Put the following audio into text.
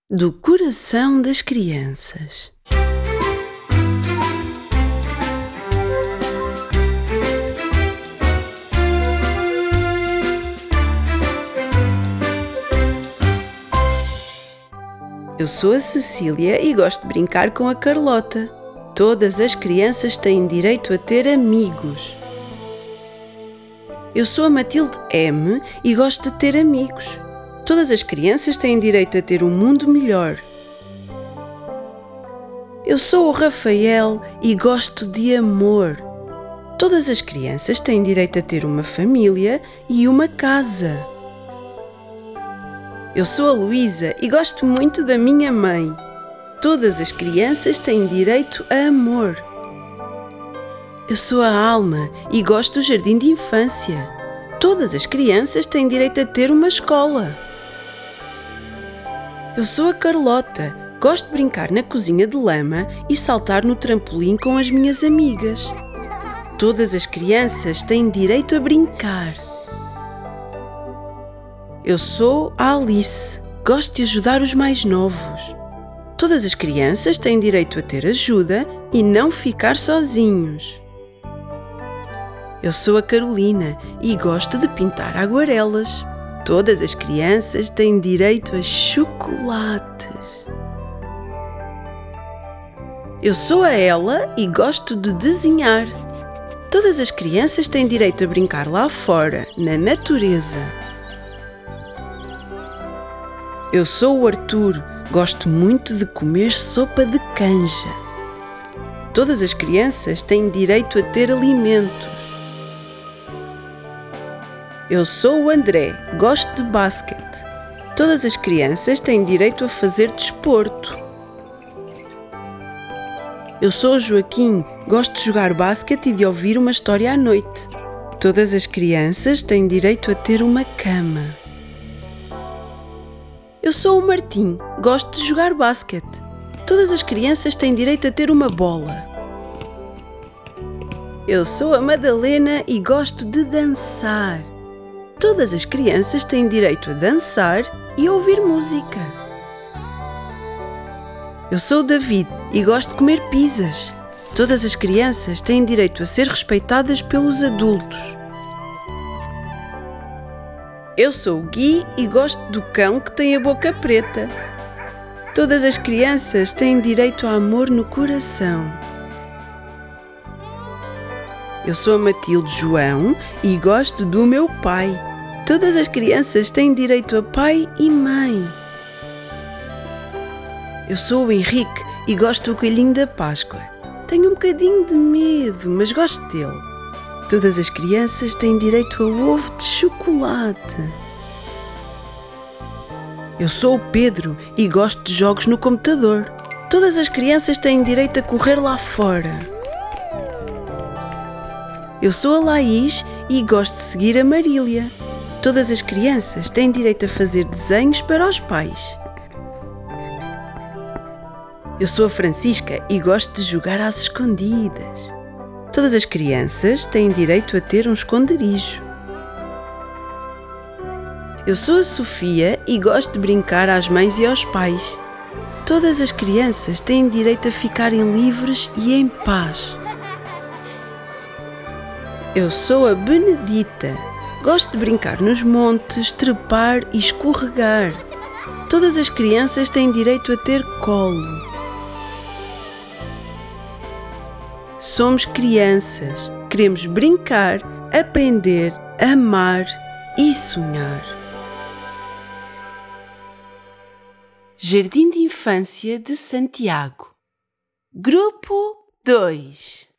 do coração das crianças. Eu sou a Cecília e gosto de brincar com a Carlota. Todas as crianças têm direito a ter amigos. Eu sou a Matilde M e gosto de ter amigos. Todas as crianças têm direito a ter um mundo melhor. Eu sou o Rafael e gosto de amor. Todas as crianças têm direito a ter uma família e uma casa. Eu sou a Luísa e gosto muito da minha mãe. Todas as crianças têm direito a amor. Eu sou a Alma e gosto do jardim de infância. Todas as crianças têm direito a ter uma escola. Eu sou a Carlota, gosto de brincar na cozinha de lama e saltar no trampolim com as minhas amigas. Todas as crianças têm direito a brincar. Eu sou a Alice, gosto de ajudar os mais novos. Todas as crianças têm direito a ter ajuda e não ficar sozinhos. Eu sou a Carolina e gosto de pintar aguarelas. Todas as crianças têm direito a chocolates. Eu sou a Ela e gosto de desenhar. Todas as crianças têm direito a brincar lá fora, na natureza. Eu sou o Arthur, gosto muito de comer sopa de canja. Todas as crianças têm direito a ter alimentos. Eu sou o André, gosto de basquete. Todas as crianças têm direito a fazer desporto. Eu sou o Joaquim, gosto de jogar basquete e de ouvir uma história à noite. Todas as crianças têm direito a ter uma cama. Eu sou o Martim, gosto de jogar basquete. Todas as crianças têm direito a ter uma bola. Eu sou a Madalena e gosto de dançar. Todas as crianças têm direito a dançar e a ouvir música. Eu sou o David e gosto de comer pizzas. Todas as crianças têm direito a ser respeitadas pelos adultos. Eu sou o Gui e gosto do cão que tem a boca preta. Todas as crianças têm direito a amor no coração. Eu sou a Matilde João e gosto do meu pai. Todas as crianças têm direito a pai e mãe. Eu sou o Henrique e gosto do coelhinho da Páscoa. Tenho um bocadinho de medo, mas gosto dele. Todas as crianças têm direito a ovo de chocolate. Eu sou o Pedro e gosto de jogos no computador. Todas as crianças têm direito a correr lá fora. Eu sou a Laís e gosto de seguir a Marília. Todas as crianças têm direito a fazer desenhos para os pais. Eu sou a Francisca e gosto de jogar às escondidas. Todas as crianças têm direito a ter um esconderijo. Eu sou a Sofia e gosto de brincar às mães e aos pais. Todas as crianças têm direito a ficarem livres e em paz. Eu sou a Benedita. Gosto de brincar nos montes, trepar e escorregar. Todas as crianças têm direito a ter colo. Somos crianças. Queremos brincar, aprender, amar e sonhar. Jardim de Infância de Santiago. Grupo 2.